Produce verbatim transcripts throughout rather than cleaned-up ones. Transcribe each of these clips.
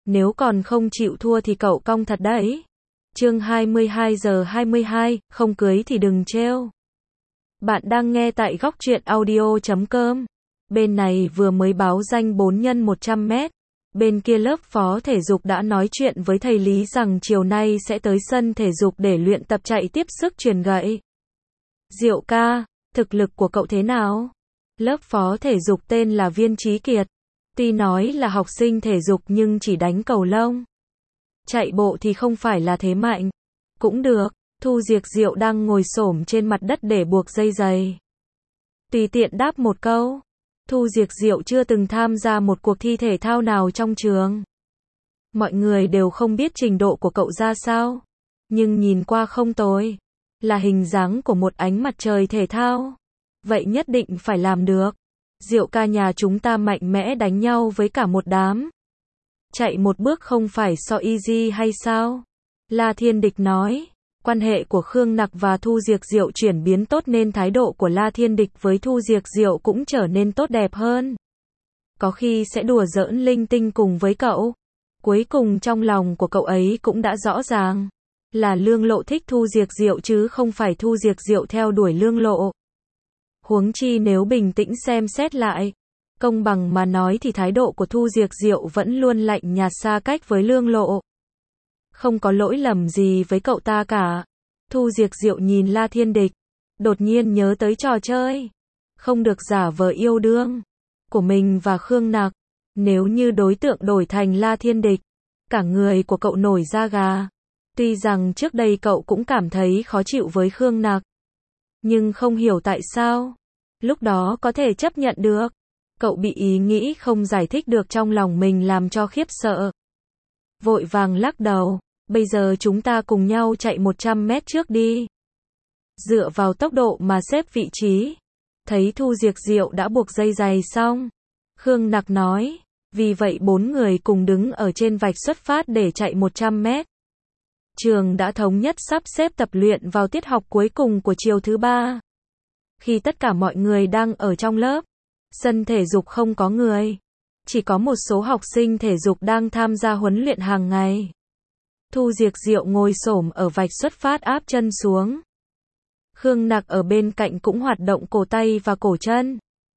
Nếu còn không chịu thua thì cậu cong thật đấy. Chương hai mươi hai giờ hai mươi hai, không cưới thì đừng trêu. Bạn đang nghe tại góc truyện audio chấm com. Bên này vừa mới báo danh bốn nhân một trăm mét. Bên kia lớp phó thể dục đã nói chuyện với thầy Lý rằng chiều nay sẽ tới sân thể dục để luyện tập chạy tiếp sức chuyền gậy. Diệu ca, thực lực của cậu thế nào? Lớp phó thể dục tên là Viên Chí Kiệt. Tuy nói là học sinh thể dục nhưng chỉ đánh cầu lông. Chạy bộ thì không phải là thế mạnh. Cũng được, Thu Diệc Diệu đang ngồi xổm trên mặt đất để buộc dây giày. Tùy tiện đáp một câu. Thu Diệc Diệu chưa từng tham gia một cuộc thi thể thao nào trong trường. Mọi người đều không biết trình độ của cậu ra sao. Nhưng nhìn qua không tồi. Là hình dáng của một ánh mặt trời thể thao. Vậy nhất định phải làm được. Diệu ca nhà chúng ta mạnh mẽ đánh nhau với cả một đám. Chạy một bước không phải so easy hay sao? La Thiên Địch nói. Quan hệ của Khương Nặc và Thu Diệc Diệu chuyển biến tốt nên thái độ của La Thiên Địch với Thu Diệc Diệu cũng trở nên tốt đẹp hơn. Có khi sẽ đùa giỡn linh tinh cùng với cậu. Cuối cùng trong lòng của cậu ấy cũng đã rõ ràng. Là Lương Lộ thích Thu Diệc Diệu chứ không phải Thu Diệc Diệu theo đuổi Lương Lộ. Huống chi nếu bình tĩnh xem xét lại, công bằng mà nói thì thái độ của Thu Diệc Diệu vẫn luôn lạnh nhạt xa cách với Lương Lộ. Không có lỗi lầm gì với cậu ta cả. Thu Diệc Diệu nhìn La Thiên Địch, đột nhiên nhớ tới trò chơi. Không được giả vờ yêu đương của mình và Khương Nặc. Nếu như đối tượng đổi thành La Thiên Địch, cả người của cậu nổi da gà. Tuy rằng trước đây cậu cũng cảm thấy khó chịu với Khương Nặc, nhưng không hiểu tại sao. Lúc đó có thể chấp nhận được. Cậu bị ý nghĩ không giải thích được trong lòng mình làm cho khiếp sợ. Vội vàng lắc đầu. Bây giờ chúng ta cùng nhau chạy một trăm mét trước đi. Dựa vào tốc độ mà xếp vị trí. Thấy Thu Diệc Diệu đã buộc dây giày xong. Khương Nặc nói. Vì vậy bốn người cùng đứng ở trên vạch xuất phát để chạy một trăm mét. Trường đã thống nhất sắp xếp tập luyện vào tiết học cuối cùng của chiều thứ ba. Khi tất cả mọi người đang ở trong lớp, sân thể dục không có người. Chỉ có một số học sinh thể dục đang tham gia huấn luyện hàng ngày. Thu Diệc Diệu ngồi xổm ở vạch xuất phát áp chân xuống. Khương Nặc ở bên cạnh cũng hoạt động cổ tay và cổ chân.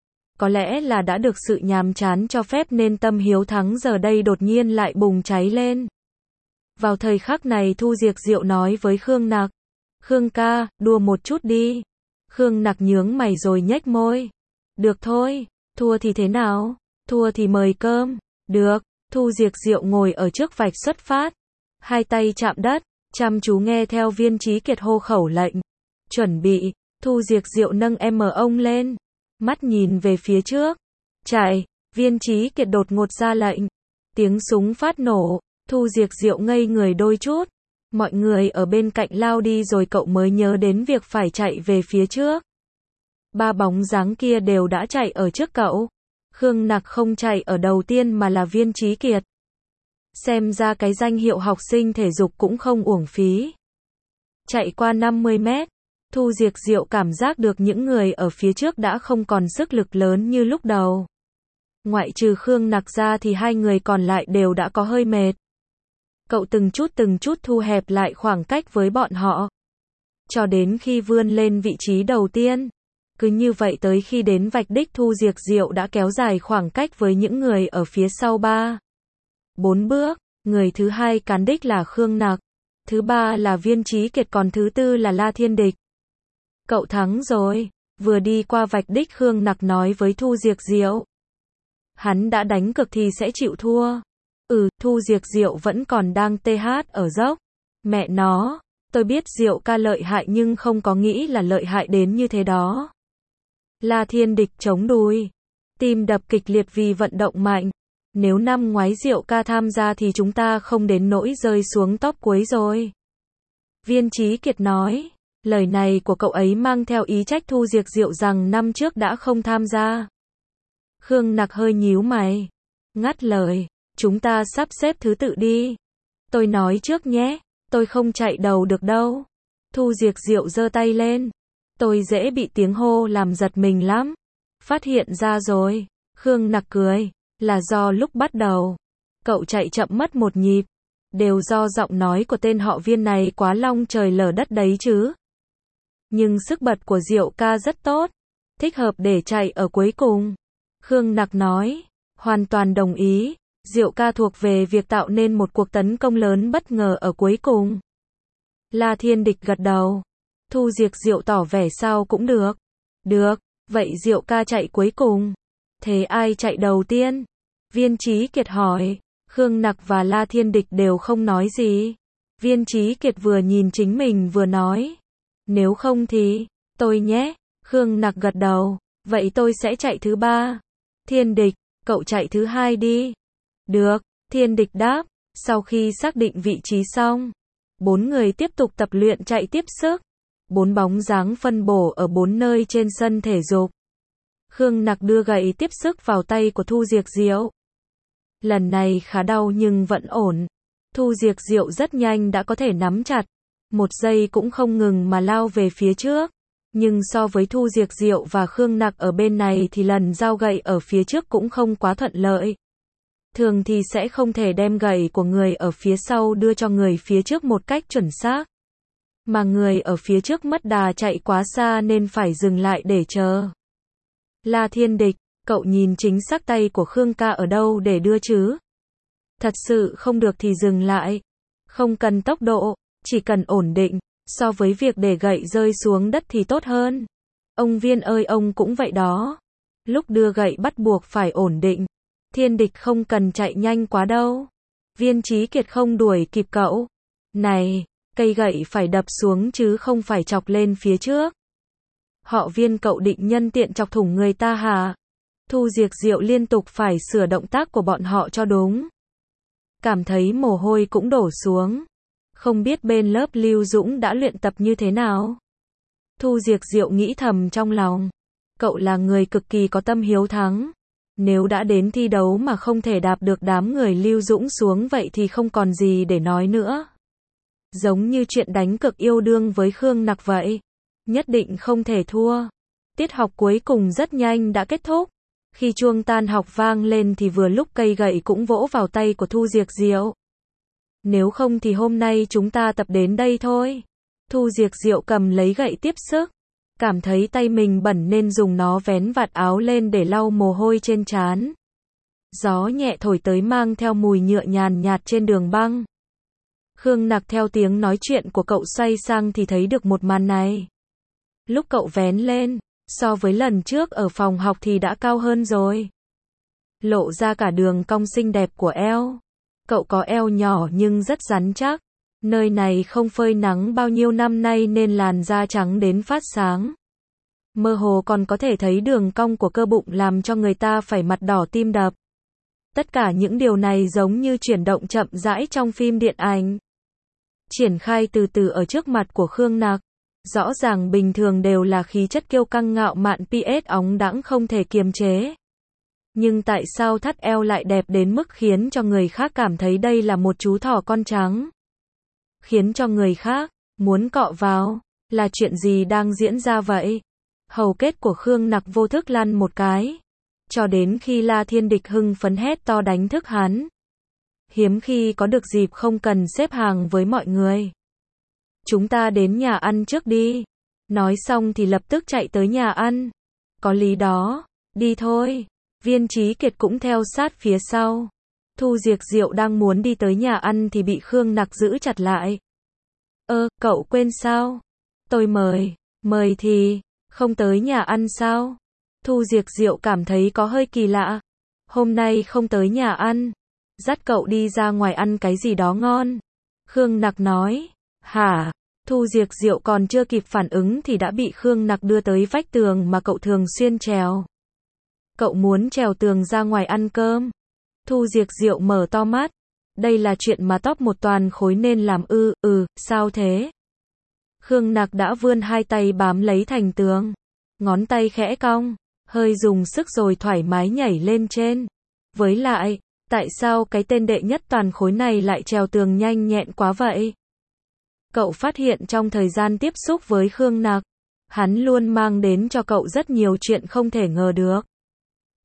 Có lẽ là đã được sự nhàm chán cho phép nên tâm hiếu thắng giờ đây đột nhiên lại bùng cháy lên. Vào thời khắc này Thu Diệc Diệu nói với Khương Nặc. Khương ca, đùa một chút đi. Khương Nặc nhướng mày rồi nhếch môi. Được thôi, thua thì thế nào? Thua thì mời cơm. Được, Thu Diệc Diệu ngồi ở trước vạch xuất phát. Hai tay chạm đất, chăm chú nghe theo Viên Chí Kiệt hô khẩu lệnh. Chuẩn bị, Thu Diệc Diệu nâng em ông lên. Mắt nhìn về phía trước. Chạy, Viên Chí Kiệt đột ngột ra lệnh. Tiếng súng phát nổ, Thu Diệc Diệu ngây người đôi chút. Mọi người ở bên cạnh lao đi rồi cậu mới nhớ đến việc phải chạy về phía trước. Ba bóng dáng kia đều đã chạy ở trước cậu. Khương Nặc không chạy ở đầu tiên mà là Viên Chí Kiệt. Xem ra cái danh hiệu học sinh thể dục cũng không uổng phí. Chạy qua năm mươi mét, Thu Diệc Diệu cảm giác được những người ở phía trước đã không còn sức lực lớn như lúc đầu. Ngoại trừ Khương Nặc ra thì hai người còn lại đều đã có hơi mệt. Cậu từng chút từng chút thu hẹp lại khoảng cách với bọn họ. Cho đến khi vươn lên vị trí đầu tiên. Cứ như vậy tới khi đến vạch đích Thu Diệc Diệu đã kéo dài khoảng cách với những người ở phía sau ba. Bốn bước, người thứ hai cán đích là Khương Nặc. Thứ ba là Viên Chí Kiệt còn thứ tư là La Thiên Địch. Cậu thắng rồi. Vừa đi qua vạch đích Khương Nặc nói với Thu Diệc Diệu. Hắn đã đánh cược thì sẽ chịu thua. Ừ, Thu Diệc Diệu vẫn còn đang tê hát ở dốc. Mẹ nó, tôi biết Diệu ca lợi hại nhưng không có nghĩ là lợi hại đến như thế đó. La Thiên Địch chống đùi. Tim đập kịch liệt vì vận động mạnh. Nếu năm ngoái Diệu ca tham gia thì chúng ta không đến nỗi rơi xuống top cuối rồi. Viên Chí Kiệt nói. Lời này của cậu ấy mang theo ý trách Thu Diệc Diệu rằng năm trước đã không tham gia. Khương Nặc hơi nhíu mày. Ngắt lời. Chúng ta sắp xếp thứ tự đi. Tôi nói trước nhé. Tôi không chạy đầu được đâu. Thu Diệc Diệu giơ tay lên. Tôi dễ bị tiếng hô làm giật mình lắm. Phát hiện ra rồi. Khương Nặc cười. Là do lúc bắt đầu cậu chạy chậm mất một nhịp. Đều do giọng nói của tên họ Viên này quá long trời lở đất đấy chứ. Nhưng sức bật của Diệu ca rất tốt, thích hợp để chạy ở cuối cùng. Khương Nặc nói, hoàn toàn đồng ý, Diệu ca thuộc về việc tạo nên một cuộc tấn công lớn bất ngờ ở cuối cùng. La Thiên Địch gật đầu. Thu Diệc Diệu tỏ vẻ sao cũng được. Được, vậy Diệu ca chạy cuối cùng. Thế ai chạy đầu tiên? Viên Chí Kiệt hỏi. Khương Nặc và La Thiên Địch đều không nói gì. Viên Chí Kiệt vừa nhìn chính mình vừa nói. Nếu không thì, tôi nhé. Khương Nặc gật đầu. Vậy tôi sẽ chạy thứ ba. Thiên Địch, cậu chạy thứ hai đi. Được, Thiên Địch đáp. Sau khi xác định vị trí xong, bốn người tiếp tục tập luyện chạy tiếp sức. Bốn bóng dáng phân bổ ở bốn nơi trên sân thể dục. Khương Nặc đưa gậy tiếp sức vào tay của Thu Diệc Diệu. Lần này khá đau nhưng vẫn ổn. Thu Diệc Diệu rất nhanh đã có thể nắm chặt. Một giây cũng không ngừng mà lao về phía trước. Nhưng so với Thu Diệc Diệu và Khương Nặc ở bên này thì lần giao gậy ở phía trước cũng không quá thuận lợi. Thường thì sẽ không thể đem gậy của người ở phía sau đưa cho người phía trước một cách chuẩn xác. Mà người ở phía trước mất đà chạy quá xa nên phải dừng lại để chờ. La Thiên Địch, cậu nhìn chính xác tay của Khương ca ở đâu để đưa chứ? Thật sự không được thì dừng lại. Không cần tốc độ, chỉ cần ổn định. So với việc để gậy rơi xuống đất thì tốt hơn. Ông Viên ơi, ông cũng vậy đó. Lúc đưa gậy bắt buộc phải ổn định. Thiên Địch không cần chạy nhanh quá đâu. Viên Chí Kiệt không đuổi kịp cậu. Này, cây gậy phải đập xuống chứ không phải chọc lên phía trước. Họ Viên, cậu định nhân tiện chọc thủng người ta hả? Thu Diệc Diệu liên tục phải sửa động tác của bọn họ cho đúng. Cảm thấy mồ hôi cũng đổ xuống. Không biết bên lớp Lưu Dũng đã luyện tập như thế nào? Thu Diệc Diệu nghĩ thầm trong lòng. Cậu là người cực kỳ có tâm hiếu thắng. Nếu đã đến thi đấu mà không thể đạp được đám người Lưu Dũng xuống vậy thì không còn gì để nói nữa. Giống như chuyện đánh cực yêu đương với Khương Nặc vậy. Nhất định không thể thua. Tiết học cuối cùng rất nhanh đã kết thúc. Khi chuông tan học vang lên thì vừa lúc cây gậy cũng vỗ vào tay của Thu Diệc Diệu. Nếu không thì hôm nay chúng ta tập đến đây thôi. Thu Diệc Diệu cầm lấy gậy tiếp sức. Cảm thấy tay mình bẩn nên dùng nó vén vạt áo lên để lau mồ hôi trên trán. Gió nhẹ thổi tới mang theo mùi nhựa nhàn nhạt trên đường băng. Khương Nặc theo tiếng nói chuyện của cậu xoay sang thì thấy được một màn này. Lúc cậu vén lên, so với lần trước ở phòng học thì đã cao hơn rồi. Lộ ra cả đường cong xinh đẹp của eo. Cậu có eo nhỏ nhưng rất rắn chắc. Nơi này không phơi nắng bao nhiêu năm nay nên làn da trắng đến phát sáng. Mơ hồ còn có thể thấy đường cong của cơ bụng làm cho người ta phải mặt đỏ tim đập. Tất cả những điều này giống như chuyển động chậm rãi trong phim điện ảnh. Triển khai từ từ ở trước mặt của Khương Nặc. Rõ ràng bình thường đều là khí chất kiêu căng ngạo mạn pê ét óng đãng không thể kiềm chế. Nhưng tại sao thắt eo lại đẹp đến mức khiến cho người khác cảm thấy đây là một chú thỏ con trắng? Khiến cho người khác muốn cọ vào, là chuyện gì đang diễn ra vậy? Hầu kết của Khương Nặc vô thức lăn một cái. Cho đến khi La Thiên Địch hưng phấn hét to đánh thức hắn. Hiếm khi có được dịp không cần xếp hàng với mọi người. Chúng ta đến nhà ăn trước đi. Nói xong thì lập tức chạy tới nhà ăn. Có lý đó, đi thôi. Viên Chí Kiệt cũng theo sát phía sau. Thu Diệc Diệu đang muốn đi tới nhà ăn thì bị Khương Nặc giữ chặt lại. Ơ, cậu quên sao? Tôi mời, mời thì, không tới nhà ăn sao? Thu Diệc Diệu cảm thấy có hơi kỳ lạ. Hôm nay không tới nhà ăn. Dắt cậu đi ra ngoài ăn cái gì đó ngon. Khương Nặc nói. Hả? Thu Diệc Diệu còn chưa kịp phản ứng thì đã bị Khương Nặc đưa tới vách tường mà cậu thường xuyên trèo. Cậu muốn trèo tường ra ngoài ăn cơm. Thu Diệc Diệu mở to mắt. Đây là chuyện mà top một toàn khối nên làm ư, ừ, sao thế? Khương Nặc đã vươn hai tay bám lấy thành tường. Ngón tay khẽ cong, hơi dùng sức rồi thoải mái nhảy lên trên. Với lại, tại sao cái tên đệ nhất toàn khối này lại trèo tường nhanh nhẹn quá vậy? Cậu phát hiện trong thời gian tiếp xúc với Khương Nặc, hắn luôn mang đến cho cậu rất nhiều chuyện không thể ngờ được.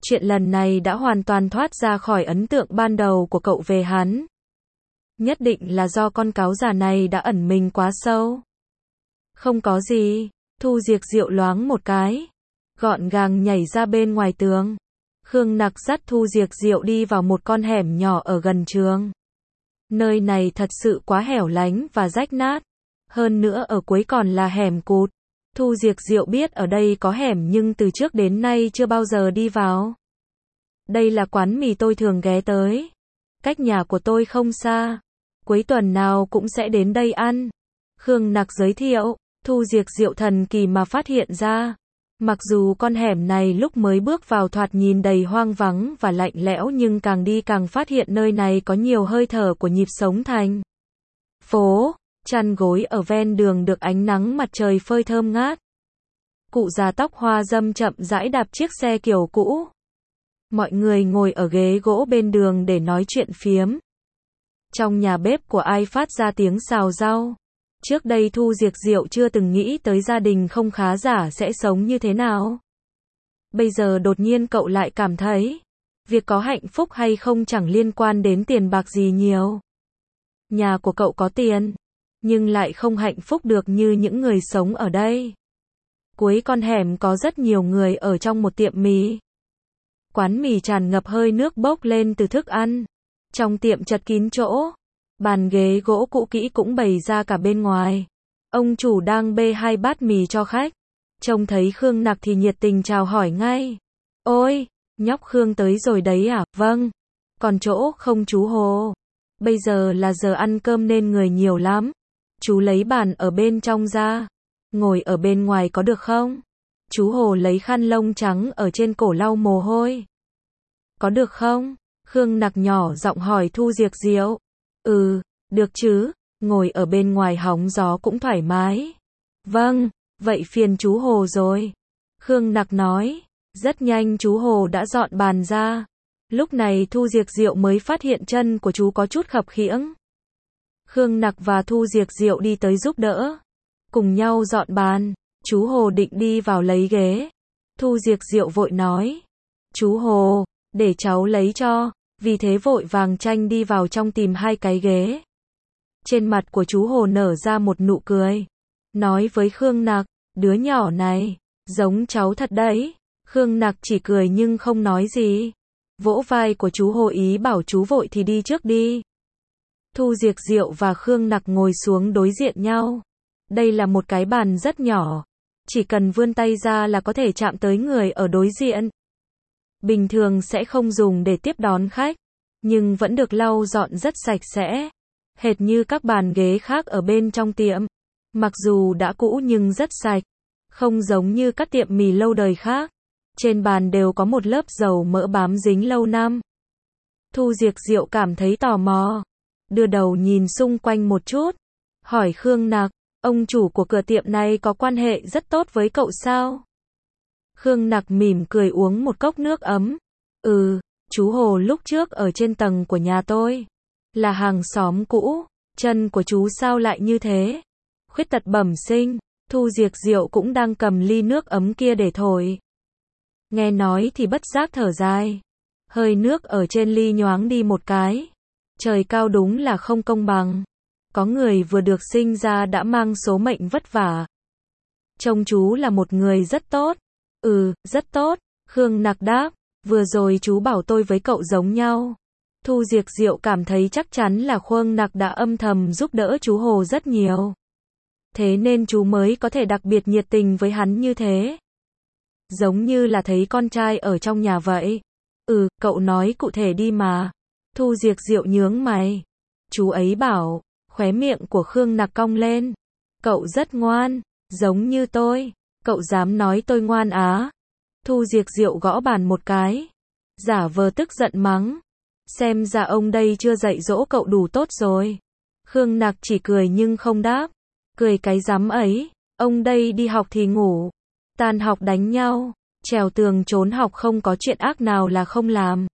Chuyện lần này đã hoàn toàn thoát ra khỏi ấn tượng ban đầu của cậu về hắn. Nhất định là do con cáo già này đã ẩn mình quá sâu. Không có gì, Thu Diệc Diệu loáng một cái, gọn gàng nhảy ra bên ngoài tường. Khương Nặc dắt Thu Diệc Diệu đi vào một con hẻm nhỏ ở gần trường. Nơi này thật sự quá hẻo lánh và rách nát. Hơn nữa ở cuối còn là hẻm cụt. Thu Diệc Diệu biết ở đây có hẻm nhưng từ trước đến nay chưa bao giờ đi vào. Đây là quán mì tôi thường ghé tới. Cách nhà của tôi không xa. Cuối tuần nào cũng sẽ đến đây ăn. Khương Nặc giới thiệu. Thu Diệc Diệu thần kỳ mà phát hiện ra. Mặc dù con hẻm này lúc mới bước vào thoạt nhìn đầy hoang vắng và lạnh lẽo nhưng càng đi càng phát hiện nơi này có nhiều hơi thở của nhịp sống thành phố. Chăn gối ở ven đường được ánh nắng mặt trời phơi thơm ngát. Cụ già tóc hoa râm chậm rãi đạp chiếc xe kiểu cũ. Mọi người ngồi ở ghế gỗ bên đường để nói chuyện phiếm. Trong nhà bếp của ai phát ra tiếng xào rau. Trước đây Thu Diệc Diệu chưa từng nghĩ tới gia đình không khá giả sẽ sống như thế nào. Bây giờ đột nhiên cậu lại cảm thấy, việc có hạnh phúc hay không chẳng liên quan đến tiền bạc gì nhiều. Nhà của cậu có tiền, nhưng lại không hạnh phúc được như những người sống ở đây. Cuối con hẻm có rất nhiều người ở trong một tiệm mì. Quán mì tràn ngập hơi nước bốc lên từ thức ăn. Trong tiệm chật kín chỗ. Bàn ghế gỗ cũ kỹ cũng bày ra cả bên ngoài. Ông chủ đang bê hai bát mì cho khách. Trông thấy Khương Nặc thì nhiệt tình chào hỏi ngay. Ôi, nhóc Khương tới rồi đấy à? Vâng. Còn chỗ không chú Hồ? Bây giờ là giờ ăn cơm nên người nhiều lắm. Chú lấy bàn ở bên trong ra. Ngồi ở bên ngoài có được không? Chú Hồ lấy khăn lông trắng ở trên cổ lau mồ hôi. Có được không? Khương Nặc nhỏ giọng hỏi Thu Diệc Diệu. Ừ, được chứ, ngồi ở bên ngoài hóng gió cũng thoải mái. Vâng, vậy phiền chú Hồ rồi. Khương Nặc nói. Rất nhanh chú Hồ đã dọn bàn ra. Lúc này Thu Diệc Diệu mới phát hiện chân của chú có chút khập khiễng. Khương Nặc và Thu Diệc Diệu đi tới giúp đỡ. Cùng nhau dọn bàn. Chú Hồ định đi vào lấy ghế. Thu Diệc Diệu vội nói. Chú Hồ, để cháu lấy cho. Vì thế vội vàng tranh đi vào trong tìm hai cái ghế. Trên mặt của chú Hồ nở ra một nụ cười. Nói với Khương Nặc, đứa nhỏ này, giống cháu thật đấy. Khương Nặc chỉ cười nhưng không nói gì. Vỗ vai của chú Hồ ý bảo chú vội thì đi trước đi. Thu Diệc Diệu và Khương Nặc ngồi xuống đối diện nhau. Đây là một cái bàn rất nhỏ. Chỉ cần vươn tay ra là có thể chạm tới người ở đối diện. Bình thường sẽ không dùng để tiếp đón khách, nhưng vẫn được lau dọn rất sạch sẽ, hệt như các bàn ghế khác ở bên trong tiệm. Mặc dù đã cũ nhưng rất sạch, không giống như các tiệm mì lâu đời khác. Trên bàn đều có một lớp dầu mỡ bám dính lâu năm. Thu Diệc Diệu cảm thấy tò mò, đưa đầu nhìn xung quanh một chút, hỏi Khương Nặc, ông chủ của cửa tiệm này có quan hệ rất tốt với cậu sao? Khương Nặc mỉm cười uống một cốc nước ấm. Ừ, chú Hồ lúc trước ở trên tầng của nhà tôi. Là hàng xóm cũ. Chân của chú sao lại như thế? Khuyết tật bẩm sinh. Thu Diệc Diệu cũng đang cầm ly nước ấm kia để thổi. Nghe nói thì bất giác thở dài. Hơi nước ở trên ly nhoáng đi một cái. Trời cao đúng là không công bằng. Có người vừa được sinh ra đã mang số mệnh vất vả. Trông chú là một người rất tốt. Ừ, rất tốt. Khương Nặc đáp. Vừa rồi chú bảo tôi với cậu giống nhau. Thu Diệc Diệu cảm thấy chắc chắn là Khương Nặc đã âm thầm giúp đỡ chú Hồ rất nhiều. Thế nên chú mới có thể đặc biệt nhiệt tình với hắn như thế. Giống như là thấy con trai ở trong nhà vậy. Ừ, cậu nói cụ thể đi mà. Thu Diệc Diệu nhướng mày. Chú ấy bảo, khóe miệng của Khương Nặc cong lên. Cậu rất ngoan, giống như tôi. Cậu dám nói tôi ngoan á? Thu Diệc Diệu gõ bàn một cái. Giả vờ tức giận mắng. Xem ra ông đây chưa dạy dỗ cậu đủ tốt rồi. Khương Nặc chỉ cười nhưng không đáp. Cười cái rắm ấy. Ông đây đi học thì ngủ. Tan học đánh nhau. Trèo tường trốn học không có chuyện ác nào là không làm.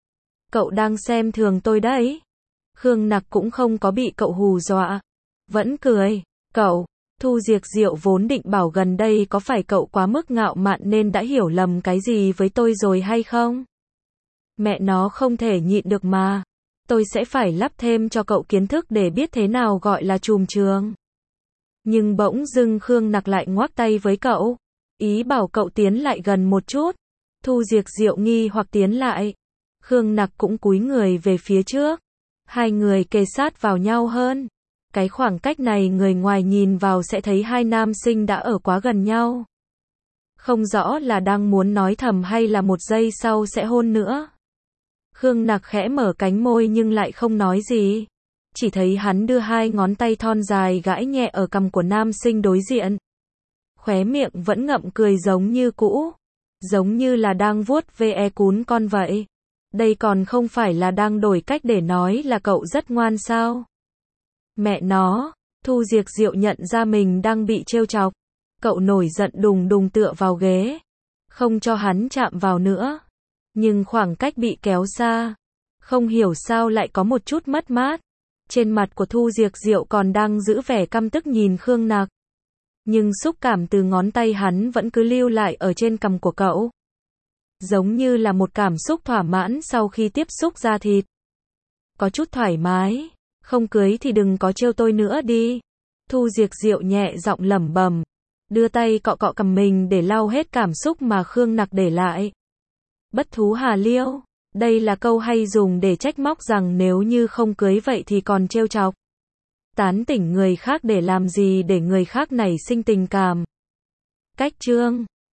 Cậu đang xem thường tôi đấy. Khương Nặc cũng không có bị cậu hù dọa. Vẫn cười. Cậu, Thu Diệc Diệu vốn định bảo gần đây có phải cậu quá mức ngạo mạn nên đã hiểu lầm cái gì với tôi rồi hay không? Mẹ nó không thể nhịn được mà. Tôi sẽ phải lắp thêm cho cậu kiến thức để biết thế nào gọi là trùm trường. Nhưng bỗng dưng Khương Nặc lại ngoắc tay với cậu. Ý bảo cậu tiến lại gần một chút. Thu Diệc Diệu nghi hoặc tiến lại. Khương Nặc cũng cúi người về phía trước. Hai người kề sát vào nhau hơn. Cái khoảng cách này người ngoài nhìn vào sẽ thấy hai nam sinh đã ở quá gần nhau. Không rõ là đang muốn nói thầm hay là một giây sau sẽ hôn nữa. Khương Nặc khẽ mở cánh môi nhưng lại không nói gì. Chỉ thấy hắn đưa hai ngón tay thon dài gãi nhẹ ở cằm của nam sinh đối diện. Khóe miệng vẫn ngậm cười giống như cũ. Giống như là đang vuốt ve cún con vậy. Đây còn không phải là đang đổi cách để nói là cậu rất ngoan sao? Mẹ nó, Thu Diệc Diệu nhận ra mình đang bị trêu chọc. Cậu nổi giận đùng đùng tựa vào ghế. Không cho hắn chạm vào nữa. Nhưng khoảng cách bị kéo xa. Không hiểu sao lại có một chút mất mát. Trên mặt của Thu Diệc Diệu còn đang giữ vẻ căm tức nhìn Khương Nặc. Nhưng xúc cảm từ ngón tay hắn vẫn cứ lưu lại ở trên cằm của cậu. Giống như là một cảm xúc thỏa mãn sau khi tiếp xúc da thịt. Có chút thoải mái. Không cưới thì đừng có trêu tôi nữa đi. Thu Diệc Diệu nhẹ giọng lẩm bẩm. Đưa tay cọ cọ cằm mình để lau hết cảm xúc mà Khương Nặc để lại. Bất thú hà liêu. Đây là câu hay dùng để trách móc rằng nếu như không cưới vậy thì còn trêu chọc. Tán tỉnh người khác để làm gì để người khác nảy sinh tình cảm. Cách chương